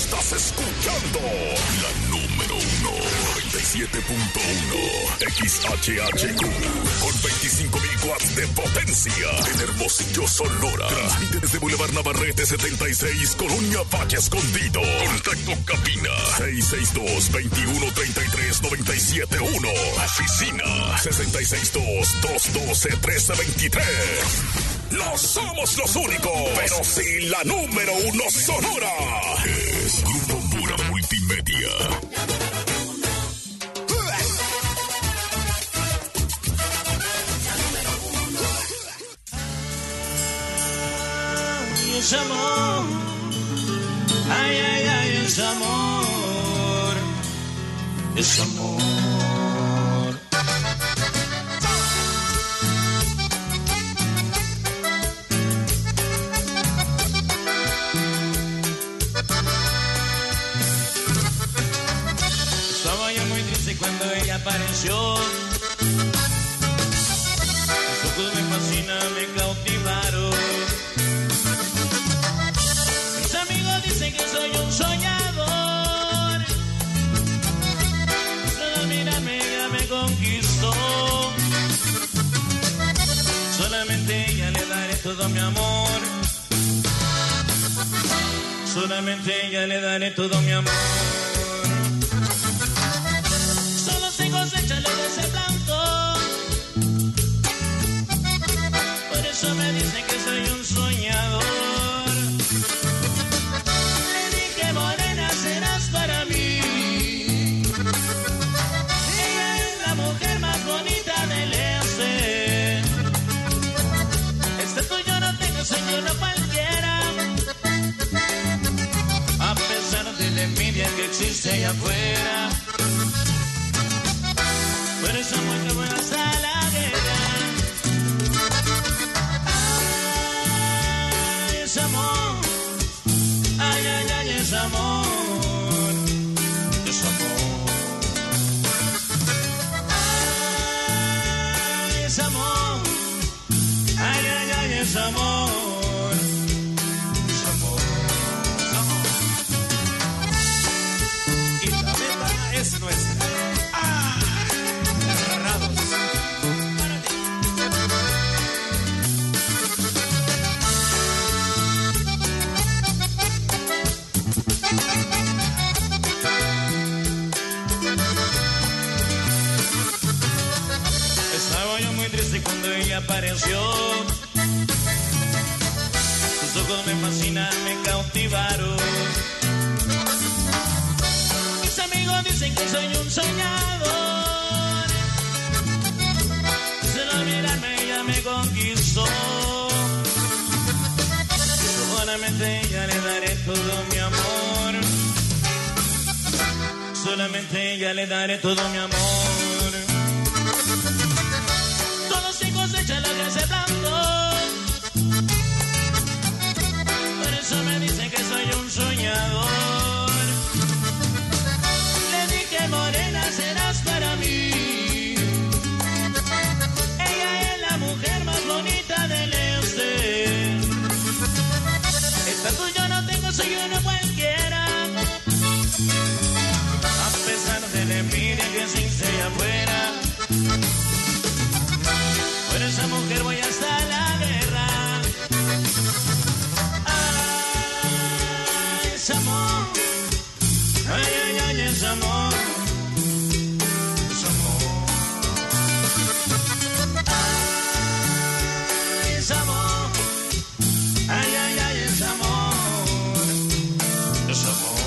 Estás escuchando la número 1, 97.1 XHHQ con 25.000 watts de potencia en Hermosillo, Sonora. Transmite desde Boulevard Navarrete 76, Colonia Valle Escondido. Contacto cabina 662-2133-971. Oficina 662-212-1323. No somos los únicos, pero sí la número 1 Sonora. Es Grupo Pura Multimedia. Es amor, ay, ay, ay, es amor, es amor. Estaba yo muy triste cuando ella apareció. Sus ojos me fascinan, me cautivaron. Dicen que soy un soñador. Solo mirarme ella me conquistó. Solamente a ella le daré todo mi amor. Solamente a ella le daré todo mi amor. Solo se cosecha lo que se plantó. Por eso me dicen que soy un soñador. Serás para mí. Ella es la mujer más bonita del este. Excepto yo no tengo sueño, no cualquiera. A pesar de la envidia que existe allá afuera. Por eso mujer buena hasta la guerra. Ay, es amor. Ay, ay, ay, es amor. Es amor. Ay, es amor. Ay, ay, ay, es amor. Es amor. Es amor. Y la meta es nuestra. Agarrados. Para ti. Estaba yo muy triste cuando ella apareció. Sus ojos me fascinan, me cautivaron. Mis amigos dicen que soy un soñador. Solo mirarme ella me conquistó. Solamente a ella le daré todo mi amor. Solamente a ella le daré todo mi amor. Solo se cosecha lo que se plantó. Por eso me dicen que soy un soñador. Le dije morena serás para mí. Ella es la mujer más bonita del este. Estatus yo no tengo, soy uno cualquiera. A pesar de la envidia que existe allá afuera. Por esa mujer voy hasta la guerra. Ay, es amor. Ay, ay, ay, es amor. Es amor. Ay, es amor. Ay, ay, ay, es amor. Es amor.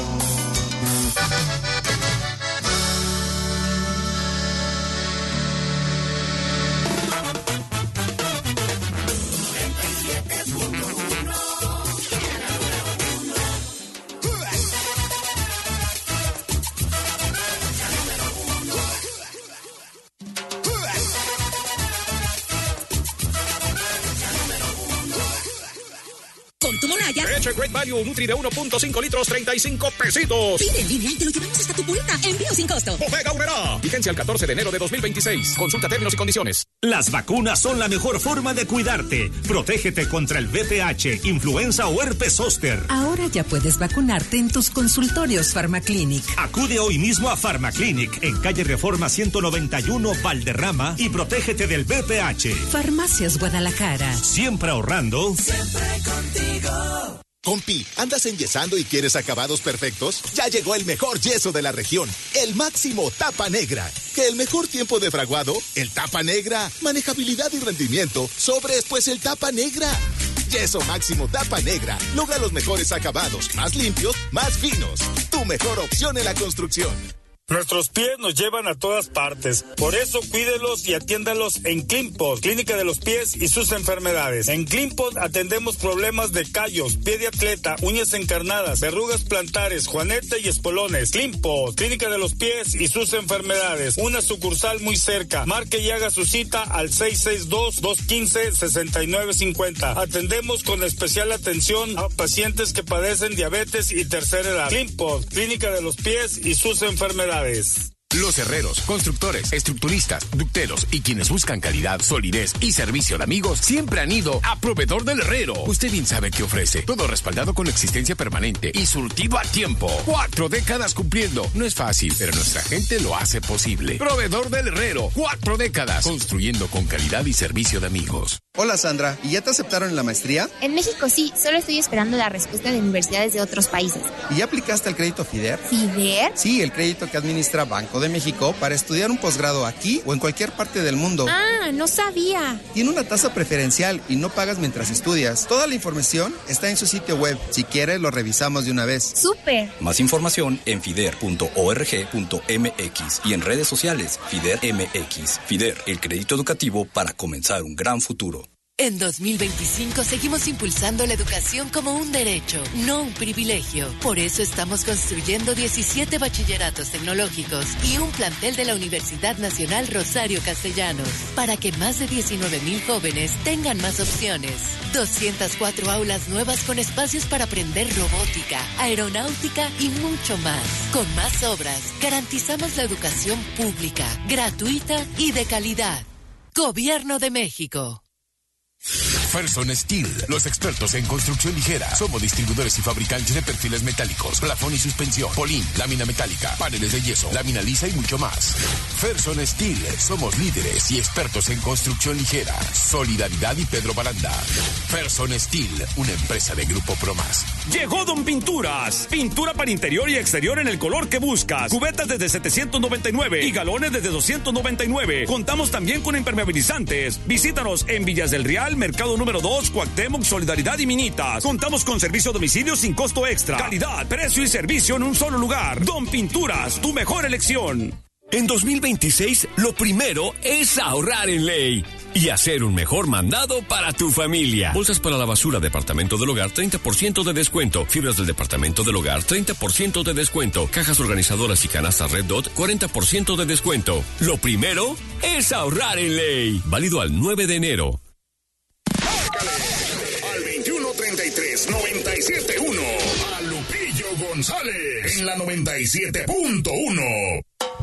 vaya. Leche Great Value Nutri de 1.5 litros, 35 pesitos. Pide en línea y te lo llevamos hasta tu puerta. Envío sin costo. Bodega Aurrerá. Vigencia el 14 de enero de 2026. Consulta términos y condiciones. Las vacunas son la mejor forma de cuidarte. Protégete contra el VPH, influenza o herpes zóster. Ahora ya puedes vacunarte en tus consultorios Pharmaclinic. Acude hoy mismo a Pharmaclinic en calle Reforma 191 Valderrama y protégete del VPH. Farmacias Guadalajara. Siempre ahorrando. Siempre contigo. Compi, ¿andas enyesando y quieres acabados perfectos? Ya llegó el mejor yeso de la región, el Máximo Tapa Negra. Que el mejor tiempo de fraguado, el Tapa Negra. Manejabilidad y rendimiento, sobres, pues el Tapa Negra. Yeso Máximo Tapa Negra logra los mejores acabados, más limpios, más finos. Tu mejor opción en la construcción. Nuestros pies nos llevan a todas partes. Por eso cuídelos y atiéndalos en CleanPod, Clínica de los Pies y sus enfermedades. En CleanPod atendemos problemas de callos, pie de atleta, uñas encarnadas, verrugas plantares, juanete y espolones. CleanPod, Clínica de los Pies y sus enfermedades. Una sucursal muy cerca. Marque y haga su cita al 662-215-6950. Atendemos con especial atención a pacientes que padecen diabetes y tercera edad. CleanPod, Clínica de los Pies y sus enfermedades. Los herreros, constructores, estructuristas, ducteros y quienes buscan calidad, solidez y servicio de amigos siempre han ido a Proveedor del Herrero. Usted bien sabe qué ofrece. Todo respaldado con existencia permanente y surtido a tiempo. 4 décadas cumpliendo. No es fácil, pero nuestra gente lo hace posible. Proveedor del Herrero. 4 décadas. Construyendo con calidad y servicio de amigos. Hola Sandra, ¿y ya te aceptaron en la maestría? En México sí, solo estoy esperando la respuesta de universidades de otros países. ¿Y ya aplicaste al crédito FIDER? ¿FIDER? Sí, el crédito que administra Banco de México para estudiar un posgrado aquí o en cualquier parte del mundo. Ah, no sabía. Tiene una tasa preferencial y no pagas mientras estudias. Toda la información está en su sitio web. Si quieres, lo revisamos de una vez. ¡Súper! Más información en fider.org.mx y en redes sociales FIDER MX. FIDER, el crédito educativo para comenzar un gran futuro. En 2025 seguimos impulsando la educación como un derecho, no un privilegio. Por eso estamos construyendo 17 bachilleratos tecnológicos y un plantel de la Universidad Nacional Rosario Castellanos, para que más de 19,000 jóvenes tengan más opciones. 204 aulas nuevas con espacios para aprender robótica, aeronáutica y mucho más. Con más obras, garantizamos la educación pública, gratuita y de calidad. Gobierno de México. Ferson Steel, los expertos en construcción ligera. Somos distribuidores y fabricantes de perfiles metálicos, plafón y suspensión, polín, lámina metálica, paneles de yeso, lámina lisa y mucho más. Ferson Steel, somos líderes y expertos en construcción ligera. Solidaridad y Pedro Baranda. Ferson Steel, una empresa de Grupo Promás. Llegó Don Pinturas. Pintura para interior y exterior en el color que buscas. Cubetas desde 799 y galones desde 299. Contamos también con impermeabilizantes. Visítanos en Villas del Real, Mercado número 2, Cuauhtémoc, Solidaridad y Minitas. Contamos con servicio a domicilio sin costo extra. Calidad, precio y servicio en un solo lugar. Don Pinturas, tu mejor elección. En 2026, lo primero es ahorrar en ley y hacer un mejor mandado para tu familia. Bolsas para la basura, Departamento del Hogar, 30% de descuento. Fibras del Departamento del Hogar, 30% de descuento. Cajas organizadoras y canastas Red Dot, 40% de descuento. Lo primero es ahorrar en ley. Válido al 9 de enero. Al 2133-971. A Lupillo González en la 97.1.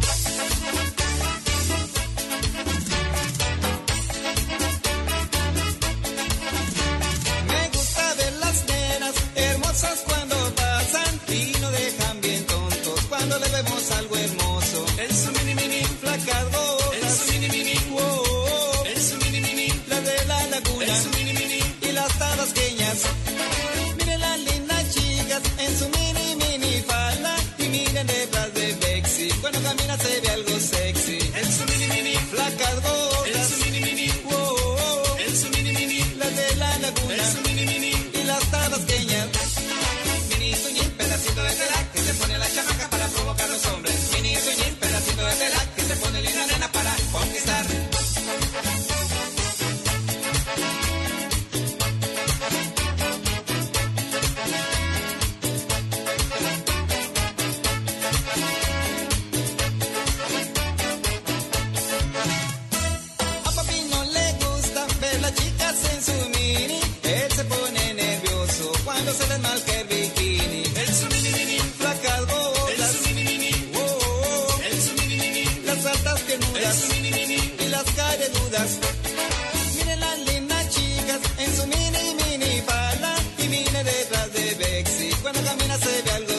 Me gusta ver las nenas hermosas cuando pasan y no dejan bien tontos cuando le vemos algo hermoso. En su mini mini flacas gotas, en su mini mini wow, en su mini mini la de la laguna, en su mini mini y las tabasqueñas. Miren las lindas chicas en su mini mini falda y miren detrás de Bexy cuando camina se ve algo sexy. En su mini mini flacas gotas, en su mini mini wow, en su mini mini la de la laguna, en su mini mini y las tabasqueñas. Mini suñín, pedacito de tela que se pone la chamaca para provocar a los hombres. Mini suñín, pedacito de tela que se pone linda nena para conquistar.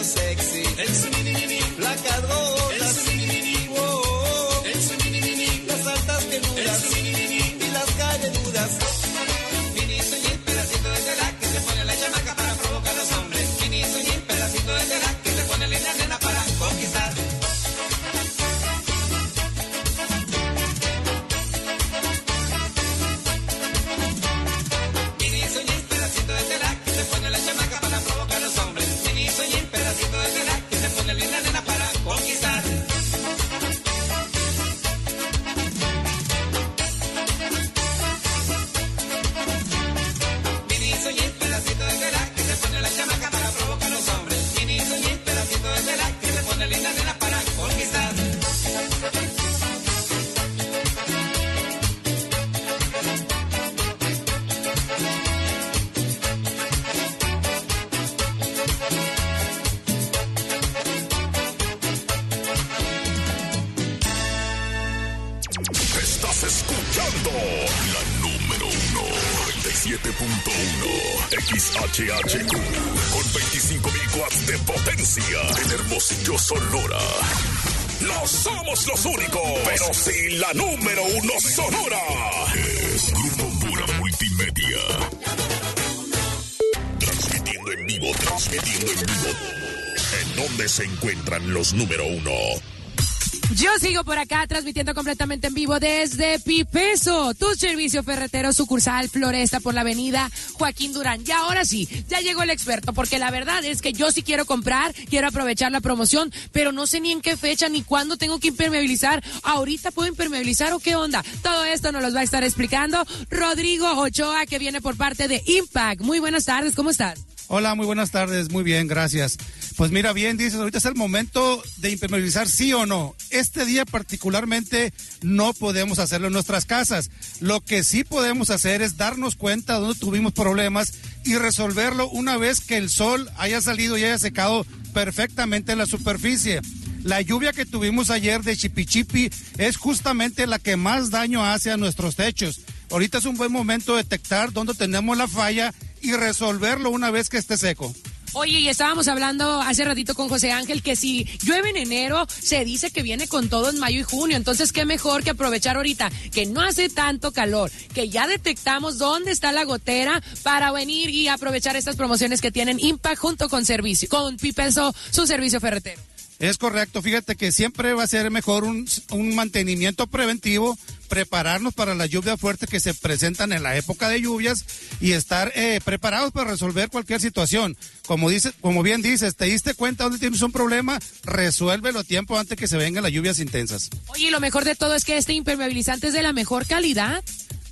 lo sexy. En su mini mini placas gordas. En su mini mini wow. En su mini mini las altas penudas. En su mini mini y las cadenudas. Mini sueñil, pedacito de tela que se pone la chamaca para provocar a los hombres. Mini sueñil, pedacito de tela que se pone la nena para conquistar. Mini sueñil, pedacito de tela que se pone la chamaca para provocar a los hombres. Mini sueñil, pedacito de tela que se pone la nena para conquistar. Mini sueñil, pedacito de tela que se pone la chamaca para provocar a los hombres. Mini sueñil, pedacito de tela que se pone linda nena para conquistar. Estás escuchando la número 1, 97.1 XHHQ con 25.000 watts de potencia en Hermosillo, Sonora. No somos los únicos, pero sí la número 1 Sonora. Es Grupo Pura Multimedia. Transmitiendo en vivo. ¿En dónde se encuentran los número 1? Yo sigo por acá transmitiendo completamente en vivo desde Pipeso, tu servicio ferretero sucursal Floresta por la avenida Joaquín Durán. Y ahora sí, ya llegó el experto, porque la verdad es que yo sí quiero comprar, quiero aprovechar la promoción, pero no sé ni en qué fecha ni cuándo tengo que impermeabilizar. ¿Ahorita puedo impermeabilizar o qué onda? Todo esto nos lo va a estar explicando Rodrigo Ochoa, que viene por parte de Impact. Muy buenas tardes, ¿cómo estás? Hola, muy buenas tardes, muy bien, gracias. Pues mira, bien dices, ahorita es el momento de impermeabilizar, sí o no. Este día particularmente no podemos hacerlo en nuestras casas. Lo que sí podemos hacer es darnos cuenta de dónde tuvimos problemas y resolverlo una vez que el sol haya salido y haya secado perfectamente la superficie. La lluvia que tuvimos ayer de Chipichipi es justamente la que más daño hace a nuestros techos. Ahorita es un buen momento de detectar dónde tenemos la falla y resolverlo una vez que esté seco. Oye, y estábamos hablando hace ratito con José Ángel que si llueve en enero, se dice que viene con todo en mayo y junio. Entonces, qué mejor que aprovechar ahorita que no hace tanto calor, que ya detectamos dónde está la gotera para venir y aprovechar estas promociones que tienen Impact junto con Pipeso, su servicio ferretero. Es correcto, fíjate que siempre va a ser mejor un mantenimiento preventivo, prepararnos para las lluvias fuertes que se presentan en la época de lluvias y estar preparados para resolver cualquier situación. Como bien dices, te diste cuenta dónde tienes un problema, resuélvelo a tiempo antes que se vengan las lluvias intensas. Oye, y lo mejor de todo es que este impermeabilizante es de la mejor calidad.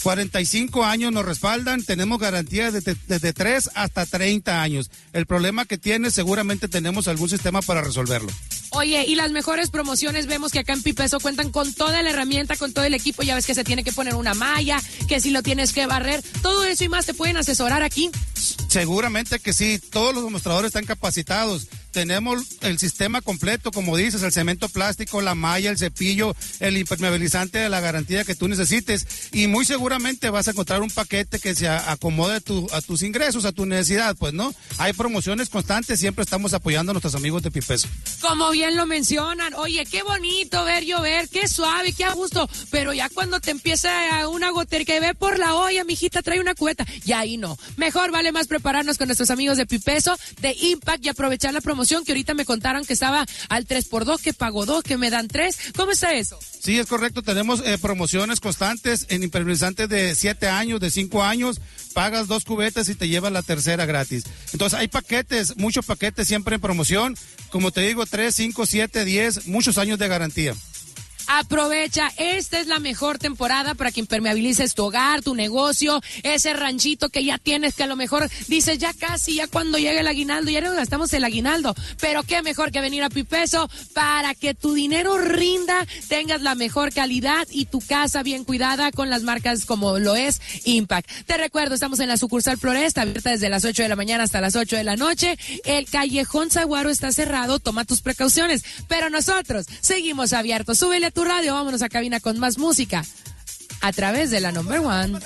45 años nos respaldan, tenemos garantía desde 3 hasta 30 años. El problema que tienes, seguramente tenemos algún sistema para resolverlo. Oye, y las mejores promociones, vemos que acá en Pipeso cuentan con toda la herramienta, con todo el equipo. Ya ves que se tiene que poner una malla, que si lo tienes que barrer, todo eso y más te pueden asesorar aquí. Seguramente que sí, todos los demostradores están capacitados. Tenemos el sistema completo, como dices, el cemento plástico, la malla, el cepillo, el impermeabilizante de la garantía que tú necesites. Y muy seguramente vas a encontrar un paquete que se acomode a tus ingresos, a tu necesidad, pues, ¿no? Hay promociones constantes, siempre estamos apoyando a nuestros amigos de Pipeso. Como bien lo mencionan, oye, qué bonito ver llover, qué suave, qué a gusto, pero ya cuando te empieza una gotera que ve por la olla, mijita, trae una cubeta, ya ahí no. Mejor vale más prepararnos con nuestros amigos de Pipeso, de Impact, y aprovechar la promoción que ahorita me contaron que estaba al 3x2, que pago 2, que me dan 3. ¿Cómo está eso? Sí, es correcto. Tenemos promociones constantes en impermeabilizantes de 7 años, de 5 años. Pagas 2 cubetas y te llevas la tercera gratis. Entonces hay paquetes, muchos paquetes siempre en promoción. Como te digo, 3, 5, 7, 10, muchos años de garantía. Aprovecha, esta es la mejor temporada para que impermeabilices tu hogar, tu negocio, ese ranchito que ya tienes, que a lo mejor dices ya casi, ya cuando llegue el aguinaldo, ya no gastamos el aguinaldo, pero qué mejor que venir a Pipeso para que tu dinero rinda, tengas la mejor calidad y tu casa bien cuidada con las marcas como lo es Impact. Te recuerdo, estamos en la sucursal Floresta, abierta desde las 8 de la mañana hasta las 8 de la noche. El Callejón Zaguaro está cerrado, toma tus precauciones, pero nosotros seguimos abiertos. Súbele a tu radio, vámonos a cabina con más música a través de la number one.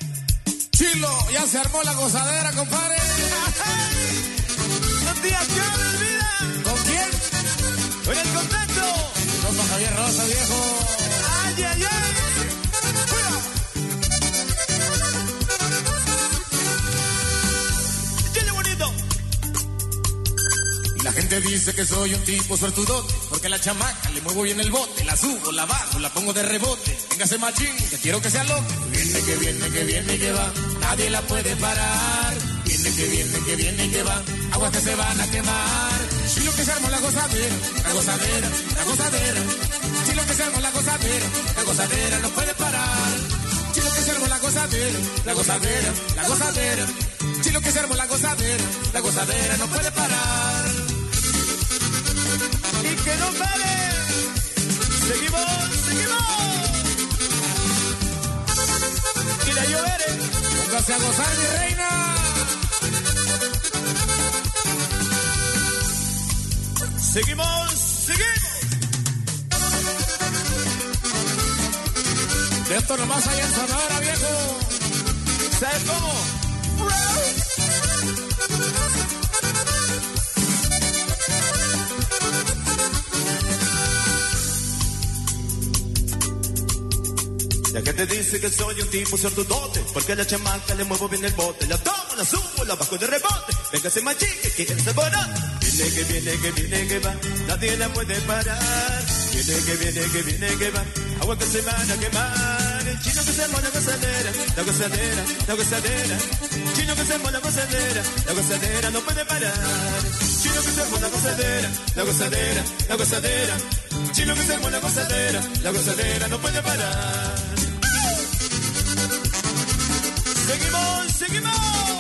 Chilo, ya se armó la gozadera, compadre. Los días que me olvidan. La gente dice que soy un tipo suertudote, porque la chamaca le muevo bien el bote, la subo, la bajo, la pongo de rebote. Véngase machín, que quiero que sea loco. Viene, que viene, que viene, que va, nadie la puede parar. Viene, que viene, que viene, que va, aguas que se van a quemar. Si lo que se armó la gozadera, la gozadera, la gozadera. Si lo que se armó la gozadera no puede parar. Si lo que se armó la gozadera, la gozadera, la gozadera. Si lo que se armó la gozadera no puede parar. Y que no pare. Seguimos, seguimos. Y la lloveré. Póngase a gozar, mi reina. Seguimos, seguimos. De esto nomás hay en Sonora, viejo. ¿Sabes cómo? La gente dice que soy un tipo suertudote, porque a la chamaca le muevo bien el bote. La tomo, la subo, la bajo de rebote. Véngase machín, que quiere ese borote. Viene, que viene, que viene, que va, nadie la puede parar. Viene, que viene, que viene, que va, agua que se van a quemar. El chino que se armó la gozadera, la gozadera, la gozadera. Chino que se armó la gozadera no puede parar. Chino que se armó la gozadera, la gozadera, la gozadera. Chino que se armó la gozadera no puede parar. Seguimos, seguimos.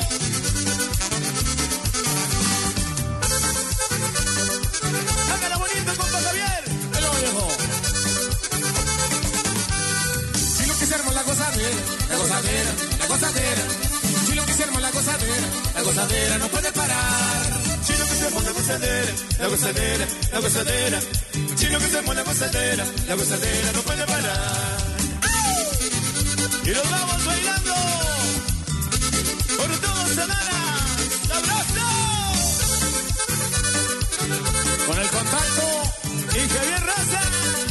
Hágala bonito, compa Javier. El viejo. Si lo que se armó la gozadera, la gozadera, la gozadera. Si lo que se armó la gozadera no puede parar. Si lo que se armó la gozadera, la gozadera, la gozadera. Si lo que se armó la gozadera no puede parar. Y nos vamos bailando. Por todos, Sonora, ¡sabroso! Con el contacto y Javier Raza.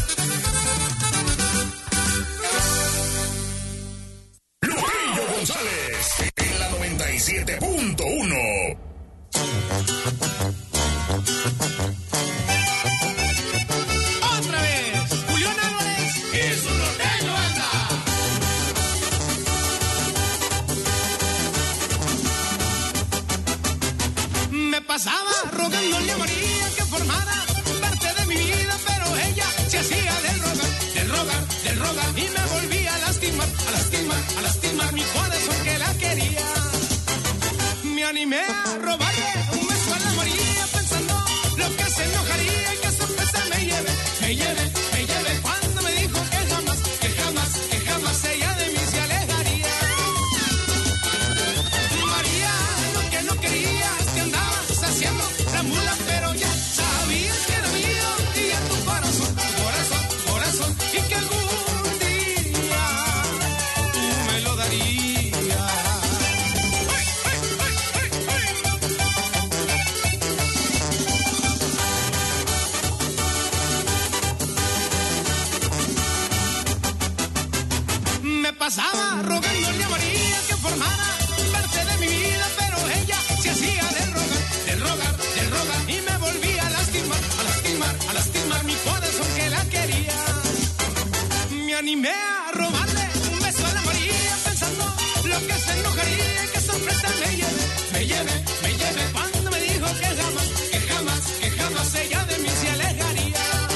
Lupillo González, en la 97.1. Otra vez, Julián Álvarez y su norteño anda. Me pasaba rogándole a María que formara parte de mi vida, pero ella se hacía del rogar, y me volvía a lastimar, mi corazón que la quería. Me animé a robarle un beso a la María, pensando lo que se enojaría y qué sorpresa me lleve, cuando me dijo que jamás ella de mí se alejaría. María, lo que no querías que andabas haciendo la mula, pero ya sabías que era mío y a tu corazón, y que algún día tú me lo darías. Me pasaba rogándole a María que formara parte de mi vida, pero ella se hacía del rogar, y me volvía a lastimar mi corazón que la quería. Me animé a robarle un beso a la María, pensando lo que se enojaría y qué sorpresa me lleve, cuando me dijo que jamás ella de mí se alejaría.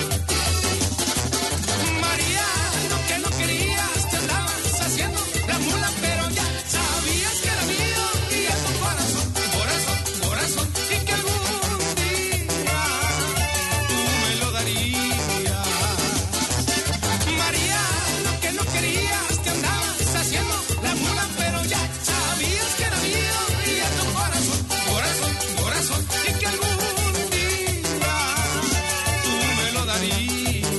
María, lo que no querías te andabas haciendo la mula, pero ya sabías que era mío y a tu corazón, y que algún día tú me lo darías. María, lo que no querías te andabas haciendo la mula, pero ya sabías que era mío y a tu corazón, y que algún día tú me lo darías.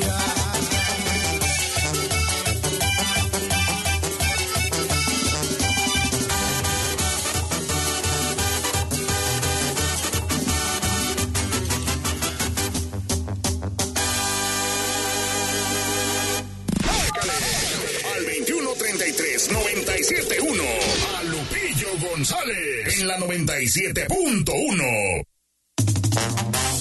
Al 2133-971. A Lupillo González en la 97.1.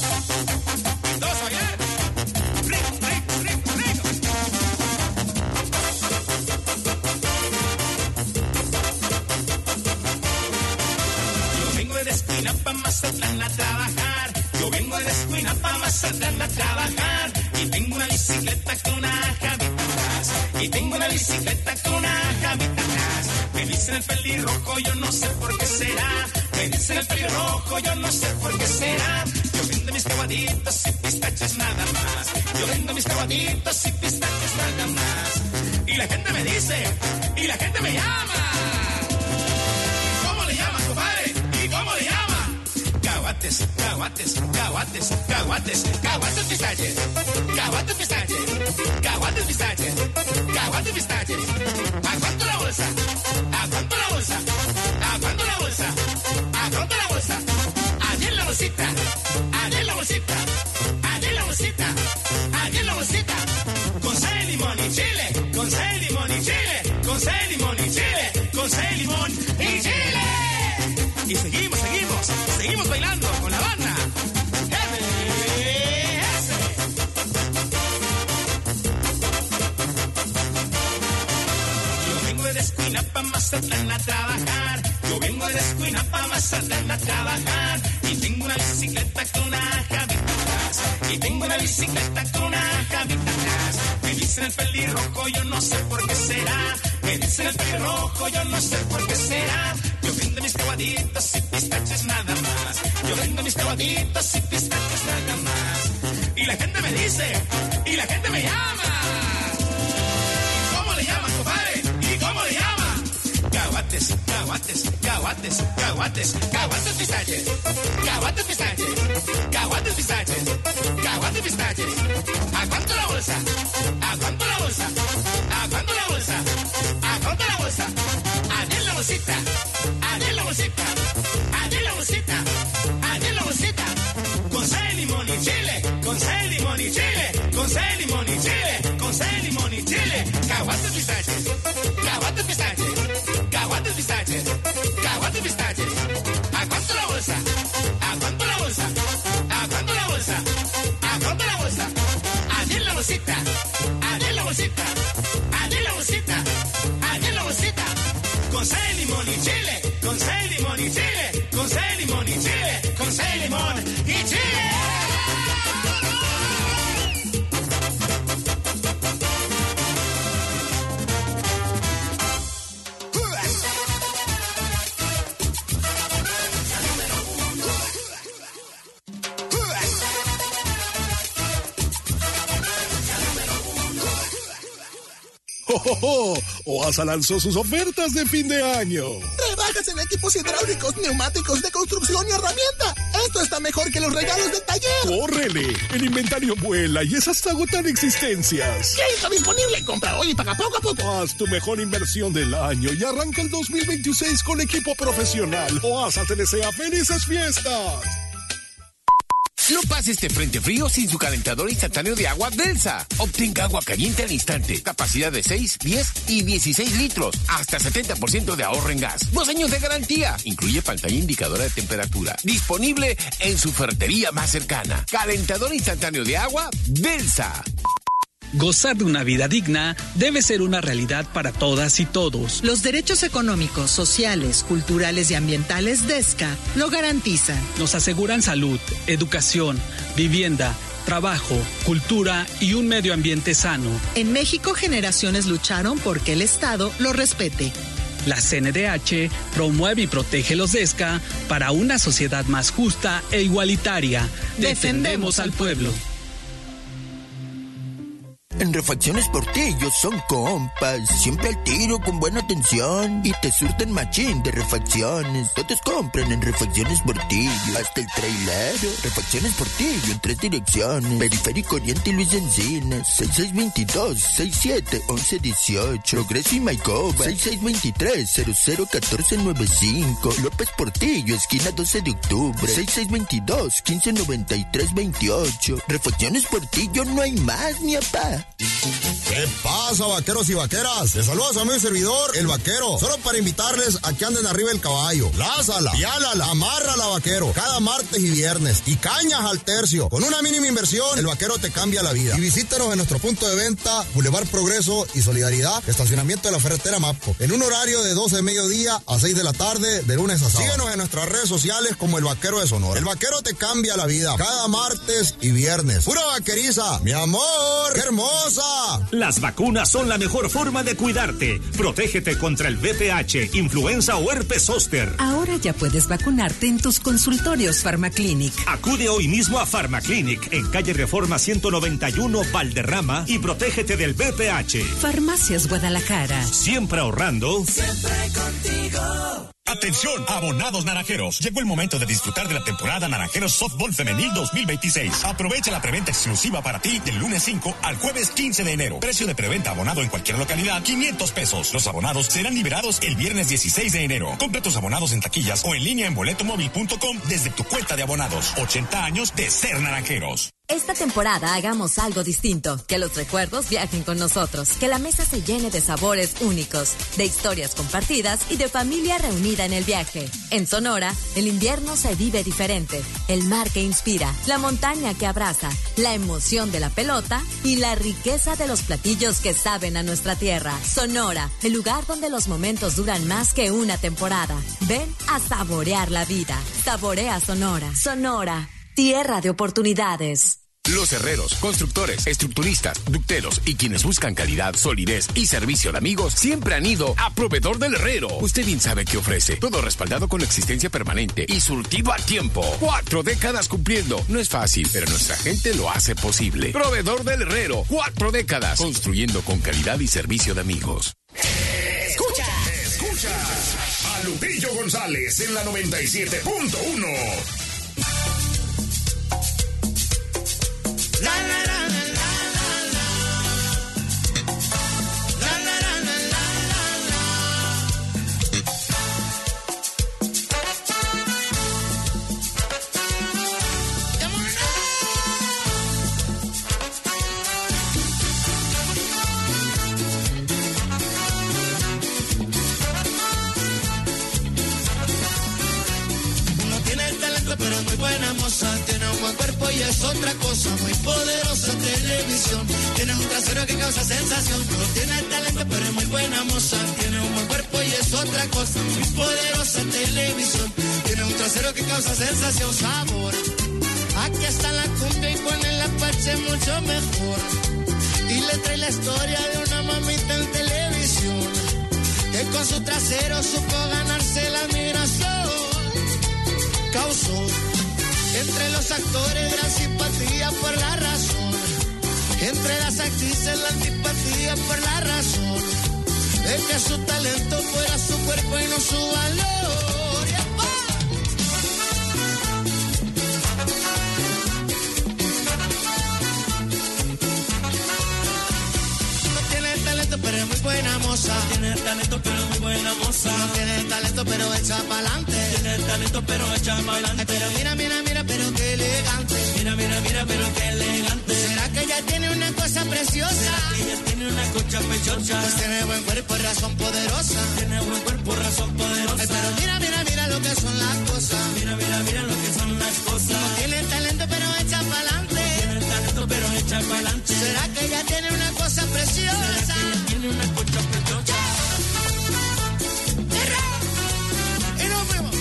Mazatlán a trabajar. Yo vengo de Escuinapa, Mazatlán a trabajar. Y tengo una bicicleta con una jamita atrás. Y tengo una bicicleta con una jamita atrás. Me dicen el pelirrojo, yo no sé por qué será. Me dicen el pelirrojo, yo no sé por qué será. Yo vendo mis caguaditos y pistaches nada más. Yo vendo mis caguaditos y pistaches nada más. Y la gente me dice, y la gente me llama. ¿Cómo le llaman, compadre? ¿Y cómo le llama? Caguates, caguates, caguates, caguates, caguates pistaches, caguates pistaches, caguates pistaches, caguates pistaches. ¿A cuánto la bolsa? ¿A cuánto la bolsa? ¿A cuánto la bolsa? ¿A cuánto la bolsa? Allí en la bolsita, allí en la bolsita, allí en la bolsita, allí en la bolsita. Con sal y limón y chile, con sal y limón y chile, con sal y limón y chile, con sal y limón y chile. Y seguimos, seguimos, seguimos bailando con la banda. Yo vengo de Escuinapa, Mazatlán a trabajar. Yo vengo de Escuinapa, Mazatlán a trabajar. Y tengo una bicicleta con una jamita atrás. Y tengo una bicicleta con una jamita atrás. Me dicen el pelirrojo, yo no sé por qué será. Me dicen el pelirrojo, yo no sé por qué será. Yo vendo mis caguaditos y pistaches nada más. Yo vendo mis caguaditos y pistaches nada más. Y la gente me dice, y la gente me llama. ¿Cómo le llaman, compadre? ¿Y cómo le llaman? Caguates, caguates, caguates, caguates, caguates pistaches, caguates pistaches, caguates pistaches, caguates pistaches. ¿A cuánto la bolsa? ¿A cuánto la bolsa? ¿A cuánto la bolsa? ¿A cuánto la bolsa? Allí en la bolsita, allí en la bolsita, allí en la bolsita, allí en la bolsita. Con sal y limón y chile, con sal y limón y chile, con sal y limón y chile, con sal y limón y chile. Caguates pistaches, caguates pistaches, caguates pistaches, caguates pistaches. ¿A cuánto la bolsa? ¿A cuánto la bolsa? ¿A cuánto la bolsa? ¿A cuánto la bolsa? Allí en la bolsita, allí en la bolsita, allí en la bolsita, allí en la bolsita. Con sal y limón y chile, con sal y limón y chile, con sal y limón y chile, con sal y limón y chile. OASA lanzó sus ofertas de fin de año. Rebajas en equipos hidráulicos, neumáticos de construcción y herramienta. Esto está mejor que los regalos del taller. ¡Córrele! El inventario vuela y es hasta agotar existencias. Ya está disponible. Compra hoy y paga poco a poco. Haz tu mejor inversión del año y arranca el 2026 con equipo profesional. OASA te desea felices fiestas. No pase este frente frío sin su calentador instantáneo de agua Delsa. Obtenga agua caliente al instante. Capacidad de 6, 10 y 16 litros. Hasta 70% de ahorro en gas. 2 años de garantía. Incluye pantalla indicadora de temperatura. Disponible en su ferretería más cercana. Calentador instantáneo de agua Delsa. Gozar de una vida digna debe ser una realidad para todas y todos. Los derechos económicos, sociales, culturales y ambientales de ESCA lo garantizan. Nos aseguran salud, educación, vivienda, trabajo, cultura y un medio ambiente sano. En México, generaciones lucharon porque el Estado lo respete. La CNDH promueve y protege los ESCA para una sociedad más justa e igualitaria. Defendemos al pueblo. En Refacciones Portillo son compas, siempre al tiro con buena atención y te surten machín de refacciones. Todos compran en Refacciones Portillo, hasta el trailero. Refacciones Portillo en 3 direcciones: Periférico Oriente y Luis Encinas, 6622-671118. Progreso y Maicoba, 6623-001495. López Portillo, esquina 12 de octubre, 6622-159328. Refacciones Portillo, no hay más, mi papá. ¿Qué pasa, vaqueros y vaqueras? Les saluda a su amigo y servidor, el Vaquero. Solo para invitarles a que anden arriba del caballo. Lázala, piálala, amárrala, vaquero. Cada martes y viernes. Y cañas al tercio. Con una mínima inversión, el Vaquero te cambia la vida. Y visítanos en nuestro punto de venta, Boulevard Progreso y Solidaridad, estacionamiento de la Ferretera Mapco. En un horario de 12 de mediodía a 6 de la tarde, de lunes a sábado. Síguenos en nuestras redes sociales como el Vaquero de Sonora. El Vaquero te cambia la vida. Cada martes y viernes. ¡Pura vaqueriza! ¡Mi amor! ¡Qué hermosa! Las vacunas son la mejor forma de cuidarte. Protégete contra el VPH, influenza o herpes zóster. Ahora ya puedes vacunarte en tus consultorios Farmaclinic. Acude hoy mismo a Farmaclinic en calle Reforma 191 Valderrama y protégete del VPH. Farmacias Guadalajara. Siempre ahorrando. Siempre contigo. Atención, abonados naranjeros. Llegó el momento de disfrutar de la temporada Naranjeros Softball Femenil 2026. Aprovecha la preventa exclusiva para ti del lunes 5 al jueves 15 de enero. Precio de preventa abonado en cualquier localidad, 500 pesos. Los abonados serán liberados el viernes 16 de enero. Compra tus abonados en taquillas o en línea en boletomóvil.com desde tu cuenta de abonados. 80 años de ser naranjeros. Esta temporada hagamos algo distinto, que los recuerdos viajen con nosotros, que la mesa se llene de sabores únicos, de historias compartidas y de familia reunida en el viaje. En Sonora, el invierno se vive diferente, el mar que inspira, la montaña que abraza, la emoción de la pelota y la riqueza de los platillos que saben a nuestra tierra. Sonora, el lugar donde los momentos duran más que una temporada. Ven a saborear la vida. Saborea Sonora. Sonora, tierra de oportunidades. Los herreros, constructores, estructuristas, ducteros y quienes buscan calidad, solidez y servicio de amigos siempre han ido a Proveedor del Herrero. Usted bien sabe qué ofrece. Todo respaldado con existencia permanente y surtido a tiempo. 4 décadas cumpliendo. No es fácil, pero nuestra gente lo hace posible. Proveedor del Herrero. 4 décadas. Construyendo con calidad y servicio de amigos. Escucha a Lupillo González en la 97.1. La la la la la la la la la la Uno tiene el talento pero muy buena moza, tiene un buen cuerpo y es otra cosa, muy poderosa televisión. Tiene un trasero que causa sensación. No tiene talento, pero es muy buena moza. Tiene un buen cuerpo y es otra cosa, muy poderosa televisión. Tiene un trasero que causa sensación, sabor. Aquí está la cumbia y con el apache mucho mejor. Y le trae la historia de una mamita en televisión que con su trasero supo ganarse la admiración. Causó entre los actores gran simpatía por la razón. Entre las actrices la antipatía por la razón. De que su talento fuera su cuerpo y no su valor. ¡Yapa! No tiene talento pero es muy buena moza. Tiene talento pero es muy buena moza. No tiene talento pero echa pa'lante. Tiene talento pero echa pa'lante. Pero mira, mira, mira, pero qué elegante. Mira, mira, mira, pero qué elegante. ¿Será que ella tiene una cosa preciosa? ¿Será que ella tiene una cosa preciosa? Pues tiene buen cuerpo y razón poderosa. Tiene buen cuerpo, razón poderosa. Pero mira, mira, mira lo que son las cosas. Mira, mira, mira lo que son las cosas. No tiene talento pero echa pa'lante. Tiene talento pero echa pa'lante. ¿Será que ella tiene una cosa preciosa? ¿Será que ella tiene una cosa preciosa? Y nos fuimos.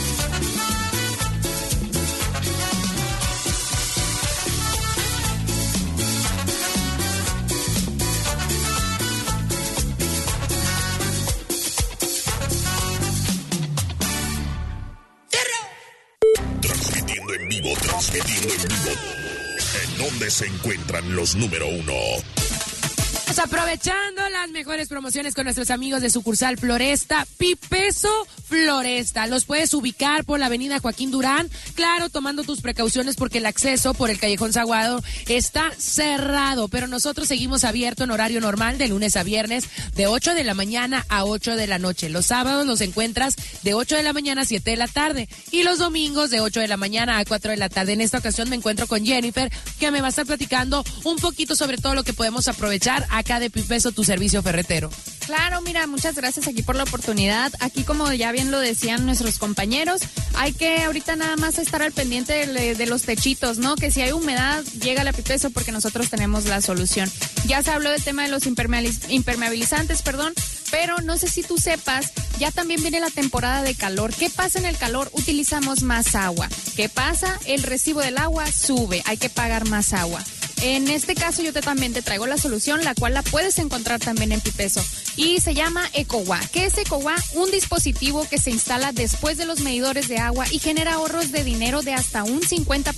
Transmitiendo en vivo. ¿En dónde se encuentran los número 1? Pues aprovechando las mejores promociones con nuestros amigos de sucursal Floresta, Pipeso Floresta. Los puedes ubicar por la avenida Joaquín Durán, claro, tomando tus precauciones porque el acceso por el Callejón Zaguado está cerrado, pero nosotros seguimos abierto en horario normal de lunes a viernes de 8 de la mañana a 8 de la noche. Los sábados los encuentras de 8 de la mañana a 7 de la tarde y los domingos de 8 de la mañana a 4 de la tarde. En esta ocasión me encuentro con Jennifer, que me va a estar platicando un poquito sobre todo lo que podemos aprovechar acá de Pipeso, tu servicio ferretero. Claro, mira, muchas gracias aquí por la oportunidad. Aquí, como ya bien lo decían nuestros compañeros, hay que ahorita nada más estar al pendiente de los techitos, ¿no? Que si hay humedad, llega a Pipeso porque nosotros tenemos la solución. Ya se habló del tema de los impermeabilizantes, pero no sé si tú sepas, ya también viene la temporada de calor. ¿Qué pasa en el calor? Utilizamos más agua. ¿Qué pasa? El recibo del agua sube, hay que pagar más agua. En este caso yo también te traigo la solución, la cual la puedes encontrar también en Pipeso. Y se llama EcoWa. ¿Qué es EcoWa? Un dispositivo que se instala después de los medidores de agua y genera ahorros de dinero de hasta un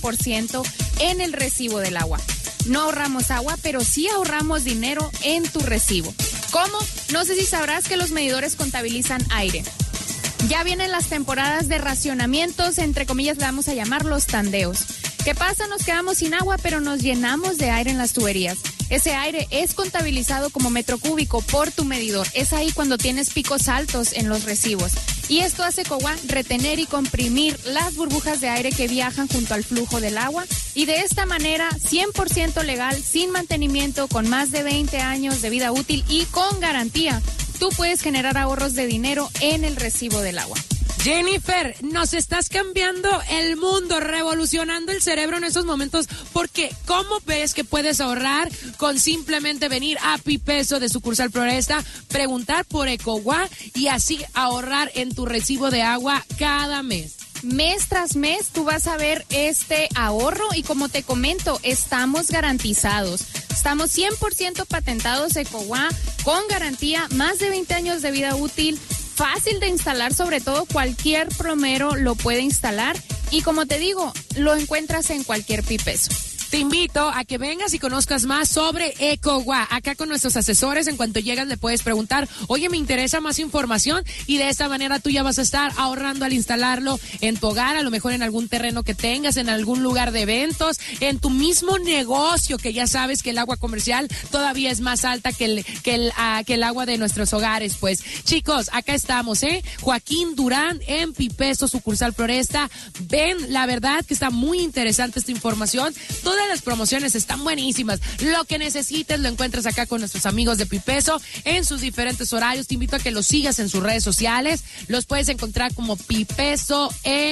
50% en el recibo del agua. No ahorramos agua, pero sí ahorramos dinero en tu recibo. ¿Cómo? No sé si sabrás que los medidores contabilizan aire. Ya vienen las temporadas de racionamientos, entre comillas le vamos a llamar los tandeos. ¿Qué pasa? Nos quedamos sin agua, pero nos llenamos de aire en las tuberías. Ese aire es contabilizado como metro cúbico por tu medidor. Es ahí cuando tienes picos altos en los recibos. Y esto hace EcoWa retener y comprimir las burbujas de aire que viajan junto al flujo del agua. Y de esta manera, 100% legal, sin mantenimiento, con más de 20 años de vida útil y con garantía, tú puedes generar ahorros de dinero en el recibo del agua. Jennifer, nos estás cambiando el mundo, revolucionando el cerebro en estos momentos, porque ¿cómo ves que puedes ahorrar con simplemente venir a Pipeso de sucursal Floresta, preguntar por EcoWa y así ahorrar en tu recibo de agua cada mes? Mes tras mes tú vas a ver este ahorro y como te comento, estamos garantizados. Estamos 100% patentados EcoWa con garantía, más de 20 años de vida útil, fácil de instalar, sobre todo cualquier plomero lo puede instalar y como te digo, lo encuentras en cualquier Pipeso. Te invito a que vengas y conozcas más sobre EcoWa. Acá con nuestros asesores, en cuanto llegas le puedes preguntar, oye, me interesa más información, y de esta manera tú ya vas a estar ahorrando al instalarlo en tu hogar, a lo mejor en algún terreno que tengas, en algún lugar de eventos, en tu mismo negocio, que ya sabes que el agua comercial todavía es más alta que el agua de nuestros hogares. Pues chicos, acá estamos, Joaquín Durán en Pipeso, sucursal Floresta. Ven, la verdad que está muy interesante esta información. Todas las promociones están buenísimas. Lo que necesites lo encuentras acá con nuestros amigos de Pipeso en sus diferentes horarios. Te invito a que los sigas en sus redes sociales. Los puedes encontrar como Pipeso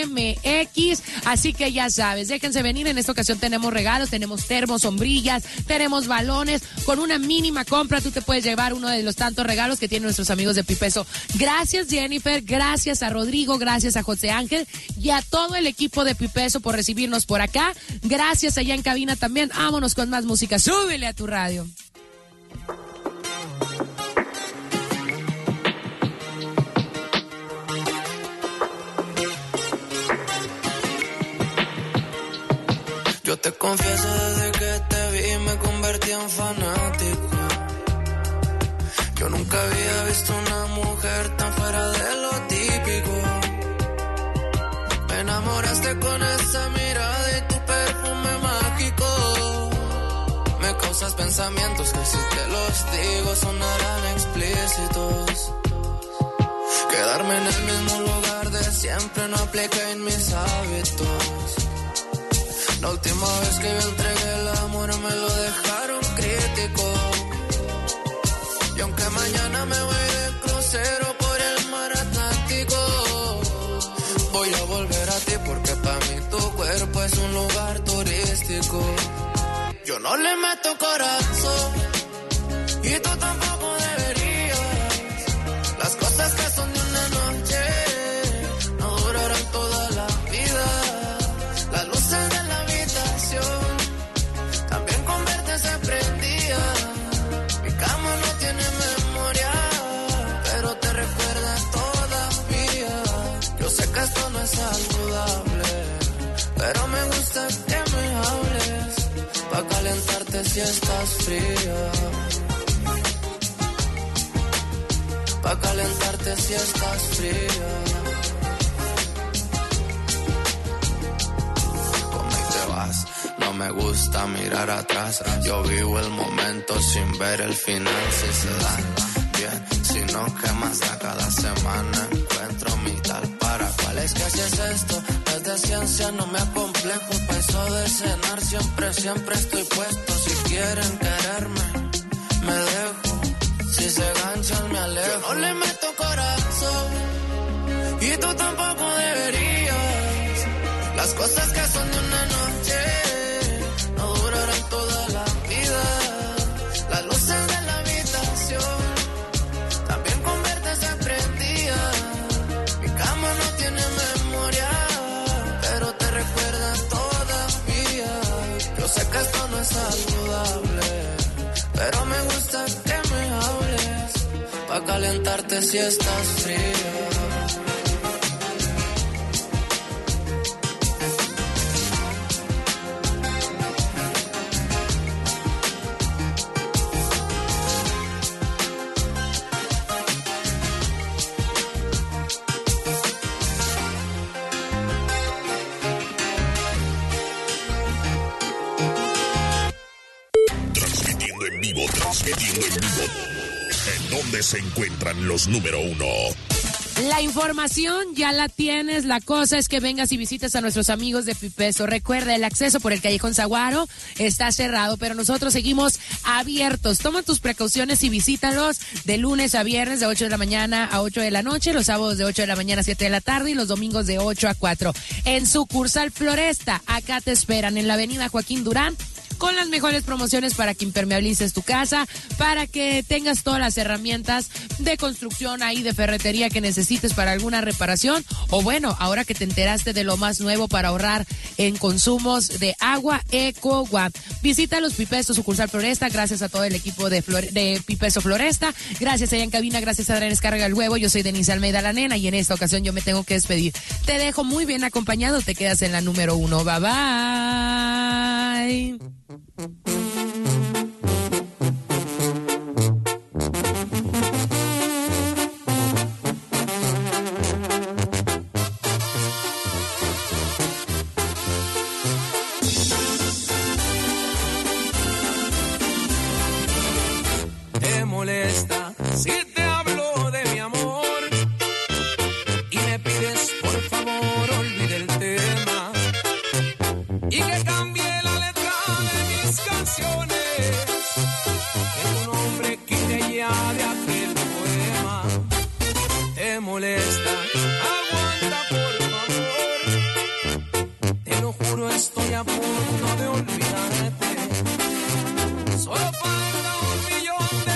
MX. Así que ya sabes, déjense venir. En esta ocasión tenemos regalos, tenemos termos, sombrillas, tenemos balones. Con una mínima compra tú te puedes llevar uno de los tantos regalos que tienen nuestros amigos de Pipeso. Gracias, Jennifer. Gracias a Rodrigo. Gracias a José Ángel y a todo el equipo de Pipeso por recibirnos por acá. Gracias allá en cabina también. Vámonos con más música. Súbele a tu radio. Yo te confieso, desde que te vi me convertí en fanático. Yo nunca había visto una mujer tan fuera de lo típico. Me enamoraste con esa mirada y tu perfume mágico. Me causas pensamientos que si te los digo sonarán explícitos. Quedarme en el mismo lugar de siempre no aplica en mis hábitos. La última vez que yo entregué el amor me lo dejaron crítico. Y aunque mañana me voy de crucero por el mar Atlántico, voy a volver a ti porque para mí tu cuerpo es un lugar turístico. Yo no le meto corazón y tú tampoco deberías. Las cosas que son de una noche no durarán toda la vida. Las luces de la habitación también conviertes en prendida. Mi cama no tiene memoria, pero te recuerda todavía. Yo sé que esto no es saludable, pero me gusta que me hables pa' calentarte si estás fría. Pa' calentarte si estás fría. Conmigo te vas, no me gusta mirar atrás. Yo vivo el momento sin ver el final. Si se da bien, si no, ¿qué más da? Cada semana encuentro mi tal para cuál es que haces esto. Es de ciencia, no me acomplejo. Pa' eso de cenar siempre estoy puesto. Si quieren quererme, me dejo. Si se ganchan me alejo. Yo no le meto corazón y tú tampoco deberías. Las cosas que son de una noche no durarán toda la vida. Las luces de la habitación también con verte se prendían. Mi cama no tiene memoria, pero te recuerda todavía. Yo sé que esto no es saludable, pero me gusta que me hables, pa' calentarte si estás fría. Transmitiendo en vivo. ¿En dónde se encuentran los número uno? La información ya la tienes, la cosa es que vengas y visites a nuestros amigos de Pipeso. Recuerda, el acceso por el Callejón Zaguaro está cerrado, pero nosotros seguimos abiertos. Toma tus precauciones y visítalos de lunes a viernes de 8 de la mañana a 8 de la noche, los sábados de 8 de la mañana a 7 de la tarde y los domingos de 8 a 4. En sucursal Floresta, acá te esperan en la avenida Joaquín Durán, con las mejores promociones para que impermeabilices tu casa, para que tengas todas las herramientas de construcción ahí, de ferretería que necesites para alguna reparación, o bueno, ahora que te enteraste de lo más nuevo para ahorrar en consumos de agua, EcoWa. Visita los Pipesos sucursal Floresta, gracias a todo el equipo de Pipeso Floresta, gracias allá en cabina, gracias a Adrián Escarga el Huevo, yo soy Denise Almeida la Nena y en esta ocasión yo me tengo que despedir. Te dejo muy bien acompañado, te quedas en la número 1, bye bye. Te molesta si te hablo de mi amor y me pides por favor olvide el tema y que cambie la letra de mis canciones, que tu nombre quite ya de aquel poema. Te molesta, aguanta por favor, te lo juro estoy a punto de olvidarte. Solo falta 1,000,000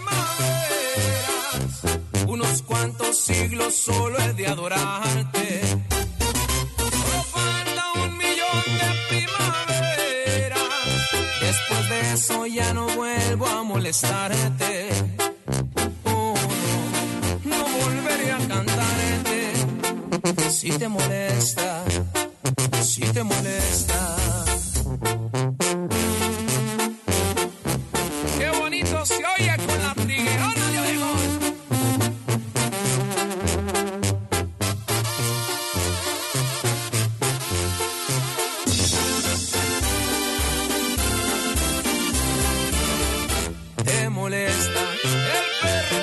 de primaveras, unos cuantos siglos solo he de adorarte. Solo falta 1,000,000 de primaveras, después de eso ya no vuelvo a molestarte. Oh, no, no volveré a cantarte. Si te molesta, si te molesta. Qué bonito se oye con la triguerona de Oregón. Te molesta el perro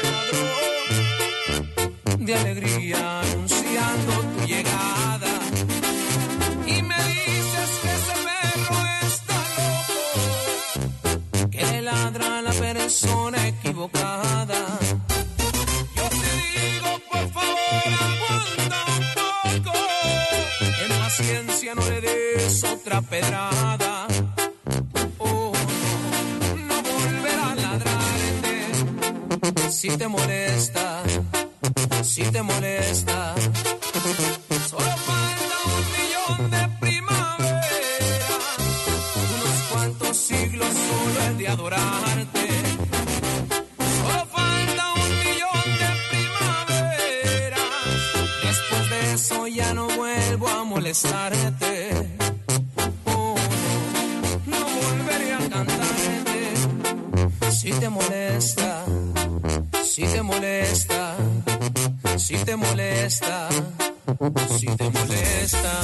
que ladró de alegría anunciando tu llegada y me dices que ese perro está loco, que le ladra a la persona equivocada. Yo te digo, por favor, aguanta un poco, en paciencia no le des otra pedrada. Oh, no, no volverá a ladrarte. Si te molesta, si te molesta. Solo falta 1,000,000 de primaveras, unos cuantos siglos solo he de adorarte. Solo falta 1,000,000 de primaveras, después de eso ya no vuelvo a molestarte. Oh, no volveré a cantarte. Si te molesta, si te molesta, si te molesta, si te molesta.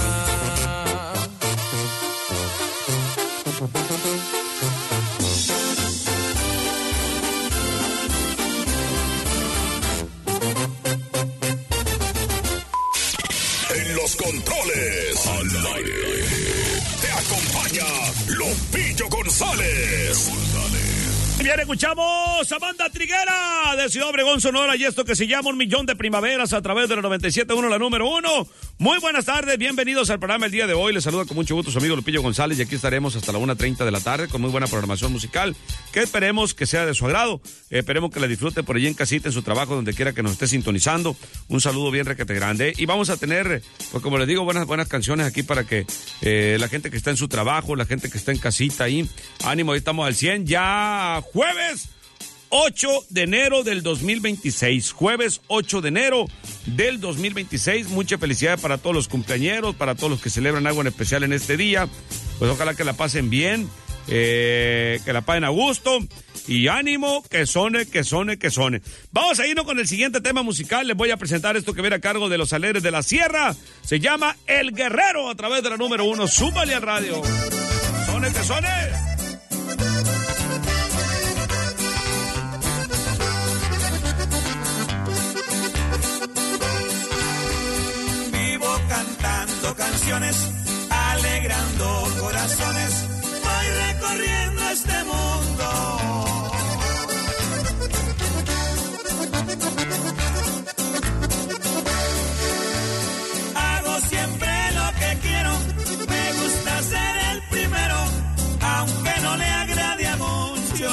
En los controles, al aire, te acompaña Lupillo González. Bien, escuchamos a Banda Triguera de Ciudad Obregón, Sonora, y esto que se llama 1,000,000 de primaveras a través de la 97.1, la número 1. Muy buenas tardes, bienvenidos al programa el día de hoy. Les saluda con mucho gusto su amigo Lupillo González y aquí estaremos hasta la 1:30 de la tarde con muy buena programación musical que esperemos que sea de su agrado. Esperemos que la disfruten por allí en casita, en su trabajo, donde quiera que nos esté sintonizando. Un saludo bien requete grande. Y vamos a tener, pues como les digo, buenas canciones aquí para que la gente que está en su trabajo, la gente que está en casita ahí, ánimo, ahí estamos al 100, ya jueves 8 de enero del 2026, jueves 8 de enero del 2026, mucha felicidad para todos los cumpleañeros, para todos los que celebran algo en especial en este día, pues ojalá que la pasen bien, que la pasen a gusto, y ánimo, que sone. Vamos a irnos con el siguiente tema musical, les voy a presentar esto que viene a cargo de los Alegres de la Sierra, se llama El Guerrero a través de la número 1, súbale al radio, que sone. Cantando canciones, alegrando corazones, voy recorriendo este mundo. Hago siempre lo que quiero, me gusta ser el primero, aunque no le agrade a muchos.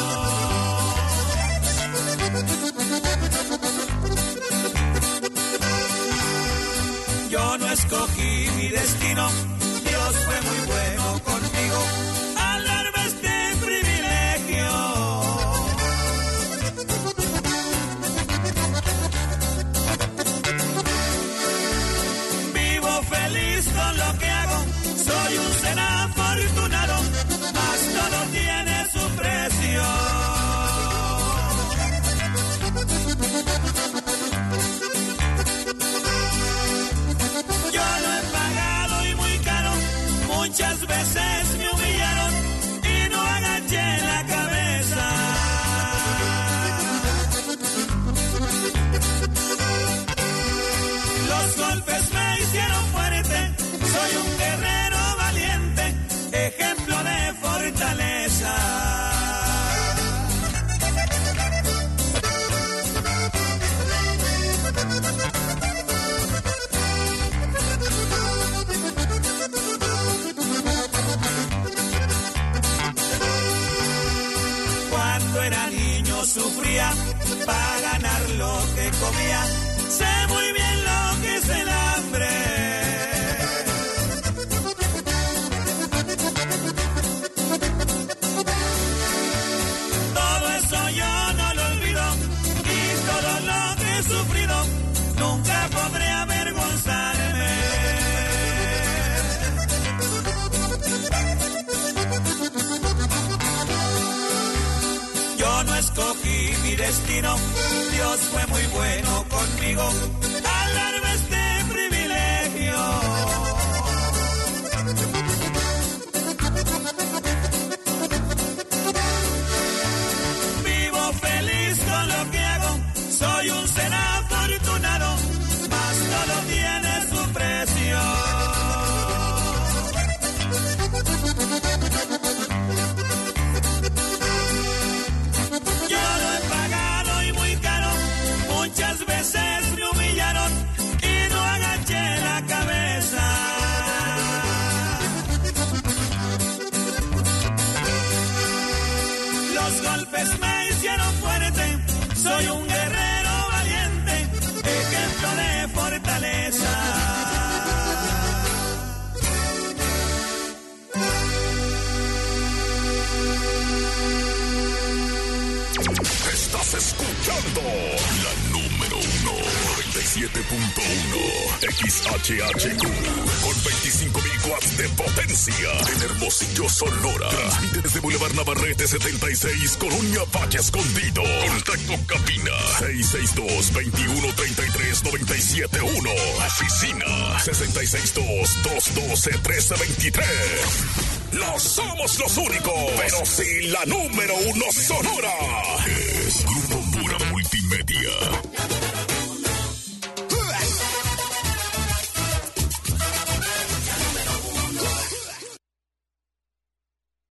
Yo no escogí mi destino, Dios fue muy bueno conmigo al darme este privilegio. Vivo feliz con lo que hago, soy un ser afortunado, mas todo tiene su precio. Muchas veces me humillaron y no agaché la cabeza. Los golpes me hicieron fuerte, soy un guerrero valiente, ejemplo de fortaleza. Sufría para ganar lo que comía, sé muy bien lo que es el hambre. Todo eso yo no lo olvido y todo lo que he sufrido nunca podré avergonzarme. Yo no escogí mi destino, Dios fue muy bueno conmigo al darme este privilegio. Vivo feliz con lo que hago, soy un ser afortunado, mas todo tiene su precio. Muchas veces me humillaron y no agaché la cabeza. Los golpes me hicieron fuerte, soy un guerrero valiente, ejemplo de fortaleza. Estás escuchando la número 1, XHHQ con 25.000 watts de potencia en Hermosillo, Sonora. Transmite desde Boulevard Navarrete 76, Colonia Valle Escondido. Contacto cabina 662-2133-971. Oficina 662-212-1323. No somos los únicos, pero sí la número 1 Sonora. Es Grupo Pura Multimedia.